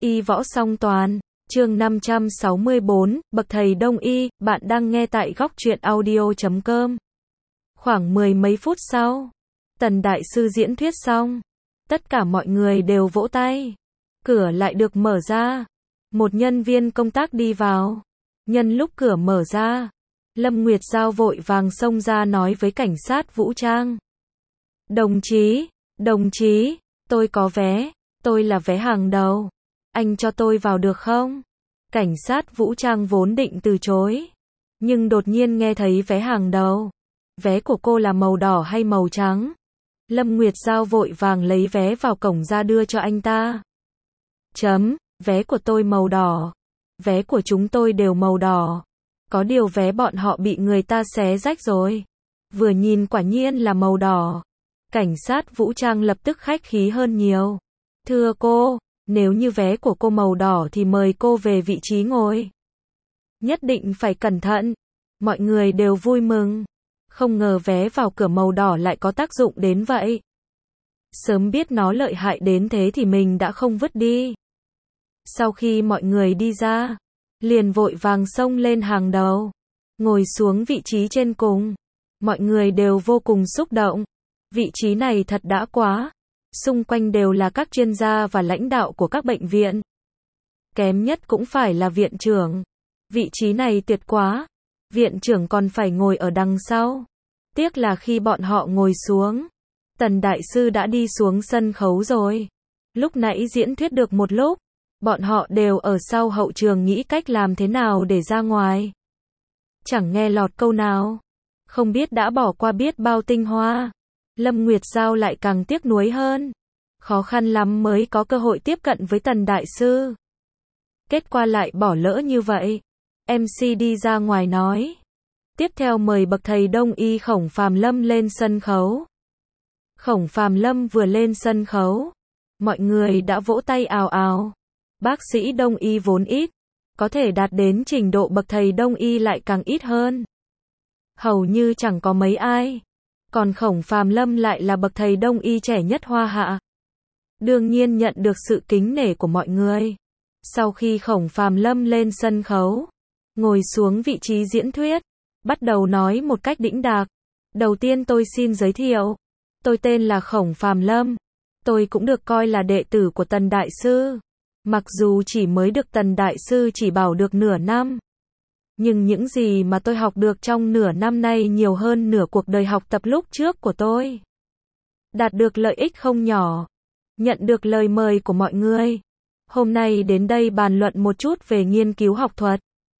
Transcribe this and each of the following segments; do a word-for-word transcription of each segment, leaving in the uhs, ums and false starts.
Y võ song toàn, chương năm trăm sáu mươi bốn, bậc thầy Đông Y, bạn đang nghe tại góc truyện audio chấm com. Khoảng mười mấy phút sau, Tần Đại Sư diễn thuyết xong, tất cả mọi người đều vỗ tay. Cửa lại được mở ra, một nhân viên công tác đi vào. Nhân lúc cửa mở ra, Lâm Nguyệt Giao vội vàng xông ra nói với cảnh sát vũ trang. Đồng chí, đồng chí, tôi có vé, tôi là vé hàng đầu. Anh cho tôi vào được không? Cảnh sát vũ trang vốn định từ chối, nhưng đột nhiên nghe thấy vé hàng đầu. Vé của cô là màu đỏ hay màu trắng? Lâm Nguyệt Giao vội vàng lấy vé vào cổng ra đưa cho anh ta. Chấm, vé của tôi màu đỏ. Vé của chúng tôi đều màu đỏ. Có điều vé bọn họ bị người ta xé rách rồi. Vừa nhìn quả nhiên là màu đỏ. Cảnh sát vũ trang lập tức khách khí hơn nhiều. Thưa cô, nếu như vé của cô màu đỏ thì mời cô về vị trí ngồi. Nhất định phải cẩn thận. Mọi người đều vui mừng. Không ngờ vé vào cửa màu đỏ lại có tác dụng đến vậy. Sớm biết nó lợi hại đến thế thì mình đã không vứt đi. Sau khi mọi người đi ra, liền vội vàng xông lên hàng đầu, ngồi xuống vị trí trên cùng. Mọi người đều vô cùng xúc động. Vị trí này thật đã quá. Xung quanh đều là các chuyên gia và lãnh đạo của các bệnh viện. Kém nhất cũng phải là viện trưởng. Vị trí này tuyệt quá. Viện trưởng còn phải ngồi ở đằng sau. Tiếc là khi bọn họ ngồi xuống, Tần Đại Sư đã đi xuống sân khấu rồi. Lúc nãy diễn thuyết được một lúc, bọn họ đều ở sau hậu trường nghĩ cách làm thế nào để ra ngoài. Chẳng nghe lọt câu nào. Không biết đã bỏ qua biết bao tinh hoa. Lâm Nguyệt Giao lại càng tiếc nuối hơn. Khó khăn lắm mới có cơ hội tiếp cận với Tần Đại Sư. Kết quả lại bỏ lỡ như vậy. em xê đi ra ngoài nói. Tiếp theo mời bậc thầy Đông Y Khổng Phàm Lâm lên sân khấu. Khổng Phàm Lâm vừa lên sân khấu, mọi người đã vỗ tay ào ào. Bác sĩ Đông Y vốn ít, có thể đạt đến trình độ bậc thầy Đông Y lại càng ít hơn. Hầu như chẳng có mấy ai. Còn Khổng Phàm Lâm lại là bậc thầy Đông Y trẻ nhất Hoa Hạ. Đương nhiên nhận được sự kính nể của mọi người. Sau khi Khổng Phàm Lâm lên sân khấu, ngồi xuống vị trí diễn thuyết, bắt đầu nói một cách đĩnh đạc. Đầu tiên tôi xin giới thiệu. Tôi tên là Khổng Phàm Lâm. Tôi cũng được coi là đệ tử của Tần Đại Sư. Mặc dù chỉ mới được Tần Đại Sư chỉ bảo được nửa năm. Nhưng những gì mà tôi học được trong nửa năm nay nhiều hơn nửa cuộc đời học tập lúc trước của tôi. Đạt được lợi ích không nhỏ. Nhận được lời mời của mọi người. Hôm nay đến đây bàn luận một chút về nghiên cứu học thuật.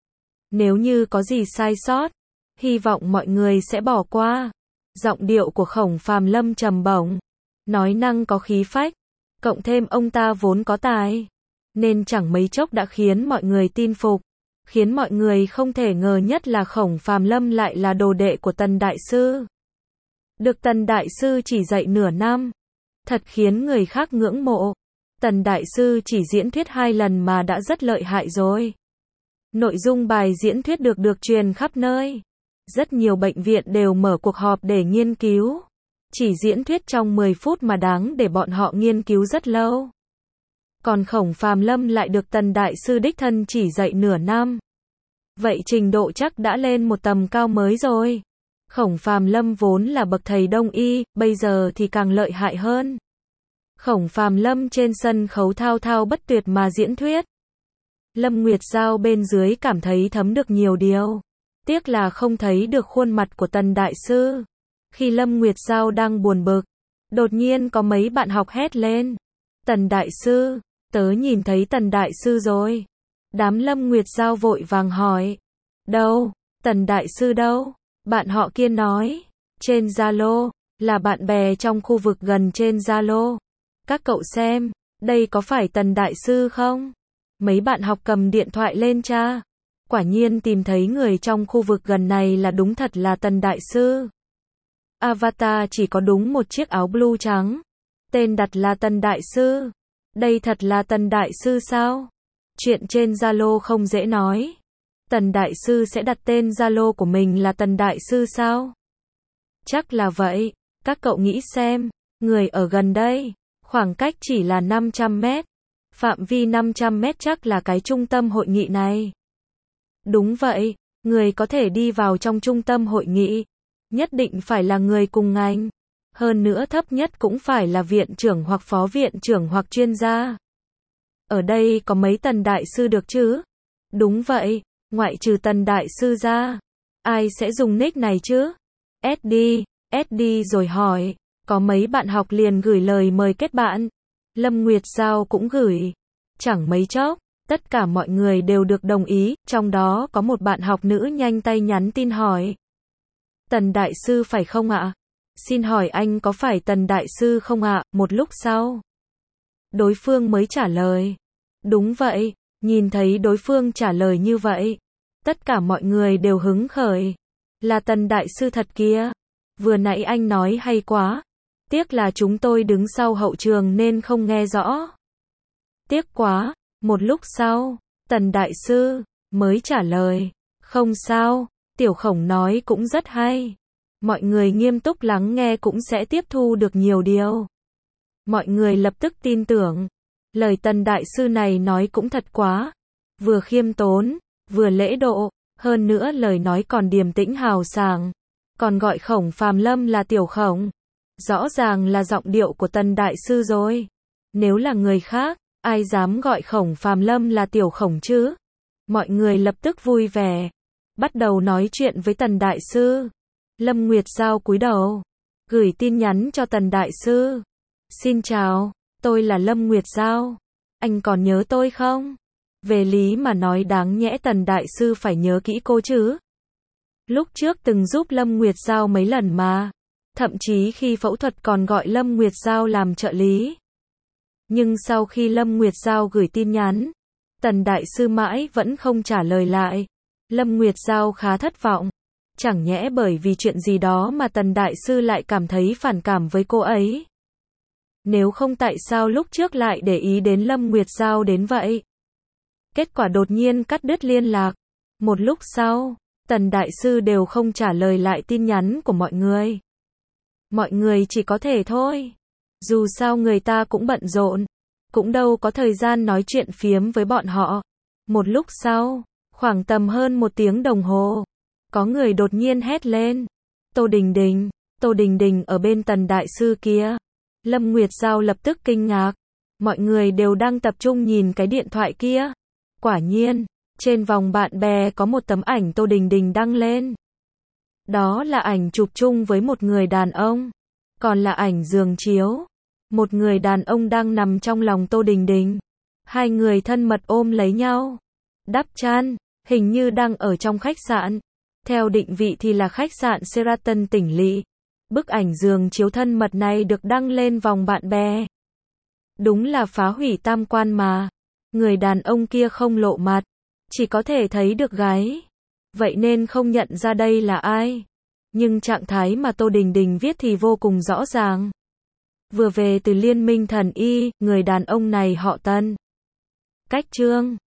Nếu như có gì sai sót, hy vọng mọi người sẽ bỏ qua. Giọng điệu của Khổng Phàm Lâm trầm bổng, nói năng có khí phách, cộng thêm ông ta vốn có tài, nên chẳng mấy chốc đã khiến mọi người tin phục. Khiến mọi người không thể ngờ nhất là Khổng Phàm Lâm lại là đồ đệ của Tần Đại Sư. Được Tần Đại Sư chỉ dạy nửa năm, thật khiến người khác ngưỡng mộ. Tần Đại Sư chỉ diễn thuyết hai lần mà đã rất lợi hại rồi. Nội dung bài diễn thuyết được được truyền khắp nơi. Rất nhiều bệnh viện đều mở cuộc họp để nghiên cứu. Chỉ diễn thuyết trong mười phút mà đáng để bọn họ nghiên cứu rất lâu. Còn Khổng Phàm Lâm lại được Tần Đại Sư đích thân chỉ dạy nửa năm. Vậy trình độ chắc đã lên một tầm cao mới rồi. Khổng Phàm Lâm vốn là bậc thầy Đông Y, bây giờ thì càng lợi hại hơn. Khổng Phàm Lâm trên sân khấu thao thao bất tuyệt mà diễn thuyết. Lâm Nguyệt Giao bên dưới cảm thấy thấm được nhiều điều. Tiếc là không thấy được khuôn mặt của Tần Đại Sư. Khi Lâm Nguyệt Giao đang buồn bực, đột nhiên có mấy bạn học hét lên. Tần Đại Sư, tớ nhìn thấy Tần Đại Sư rồi. Đám Lâm Nguyệt Giao vội vàng hỏi. Đâu, Tần Đại Sư đâu? Bạn họ kia nói. Trên Zalo, là bạn bè trong khu vực gần trên Zalo. Các cậu xem, đây có phải Tần Đại Sư không? Mấy bạn học cầm điện thoại lên tra. Quả nhiên tìm thấy người trong khu vực gần này là đúng thật là Tần Đại Sư. Avatar chỉ có đúng một chiếc áo blue trắng. Tên đặt là Tần Đại Sư. Đây thật là Tần Đại Sư sao? Chuyện trên Zalo không dễ nói. Tần Đại Sư sẽ đặt tên Zalo của mình là Tần Đại Sư sao? Chắc là vậy. Các cậu nghĩ xem, người ở gần đây, khoảng cách chỉ là năm trăm mét. Phạm vi năm trăm mét chắc là cái trung tâm hội nghị này. Đúng vậy, người có thể đi vào trong trung tâm hội nghị, nhất định phải là người cùng ngành. Hơn nữa thấp nhất cũng phải là viện trưởng hoặc phó viện trưởng hoặc chuyên gia. Ở đây có mấy Tần đại sư được chứ? Đúng vậy, ngoại trừ Tần đại sư ra. Ai sẽ dùng nick này chứ? ét đê, ét đê rồi hỏi. Có mấy bạn học liền gửi lời mời kết bạn. Lâm Nguyệt Giao cũng gửi. Chẳng mấy chốc, tất cả mọi người đều được đồng ý, trong đó có một bạn học nữ nhanh tay nhắn tin hỏi. Tần đại sư phải không ạ? Xin hỏi anh có phải Tần đại sư không ạ? Một lúc sau, đối phương mới trả lời. Đúng vậy, nhìn thấy đối phương trả lời như vậy, tất cả mọi người đều hứng khởi. Là Tần đại sư thật kia. Vừa nãy anh nói hay quá. Tiếc là chúng tôi đứng sau hậu trường nên không nghe rõ. Tiếc quá. Một lúc sau, Tần đại sư mới trả lời. Không sao, Tiểu Khổng nói cũng rất hay. Mọi người nghiêm túc lắng nghe cũng sẽ tiếp thu được nhiều điều. Mọi người lập tức tin tưởng. Lời Tần đại sư này nói cũng thật quá. Vừa khiêm tốn, vừa lễ độ, hơn nữa lời nói còn điềm tĩnh hào sảng. Còn gọi Khổng Phàm Lâm là Tiểu Khổng. Rõ ràng là giọng điệu của Tần đại sư rồi. Nếu là người khác, ai dám gọi Khổng Phàm Lâm là Tiểu Khổng chứ? Mọi người lập tức vui vẻ, bắt đầu nói chuyện với Tần đại sư. Lâm Nguyệt Giao cúi đầu, gửi tin nhắn cho Tần đại sư. Xin chào, tôi là Lâm Nguyệt Giao. Anh còn nhớ tôi không? Về lý mà nói đáng nhẽ Tần đại sư phải nhớ kỹ cô chứ. Lúc trước từng giúp Lâm Nguyệt Giao mấy lần mà. Thậm chí khi phẫu thuật còn gọi Lâm Nguyệt Giao làm trợ lý. Nhưng sau khi Lâm Nguyệt Giao gửi tin nhắn, Tần đại sư mãi vẫn không trả lời lại. Lâm Nguyệt Giao khá thất vọng. Chẳng nhẽ bởi vì chuyện gì đó mà Tần đại sư lại cảm thấy phản cảm với cô ấy. Nếu không tại sao lúc trước lại để ý đến Lâm Nguyệt Giao đến vậy? Kết quả đột nhiên cắt đứt liên lạc. Một lúc sau, Tần đại sư đều không trả lời lại tin nhắn của mọi người. Mọi người chỉ có thể thôi. Dù sao người ta cũng bận rộn, cũng đâu có thời gian nói chuyện phiếm với bọn họ. Một lúc sau, khoảng tầm hơn một tiếng đồng hồ, có người đột nhiên hét lên. Tô Đình Đình, Tô Đình Đình ở bên Tần đại sư kia. Lâm Nguyệt Giao lập tức kinh ngạc. Mọi người đều đang tập trung nhìn cái điện thoại kia. Quả nhiên, trên vòng bạn bè có một tấm ảnh Tô Đình Đình đăng lên. Đó là ảnh chụp chung với một người đàn ông. Còn là ảnh giường chiếu. Một người đàn ông đang nằm trong lòng Tô Đình Đình. Hai người thân mật ôm lấy nhau. Đắp chăn, hình như đang ở trong khách sạn. Theo định vị thì là khách sạn Sheraton Tỉnh Lỵ. Bức ảnh giường chiếu thân mật này được đăng lên vòng bạn bè. Đúng là phá hủy tam quan mà. Người đàn ông kia không lộ mặt, chỉ có thể thấy được gáy. Vậy nên không nhận ra đây là ai. Nhưng trạng thái mà Tô Đình Đình viết thì vô cùng rõ ràng. Vừa về từ Liên minh thần y, người đàn ông này họ Tân. Cách Trương.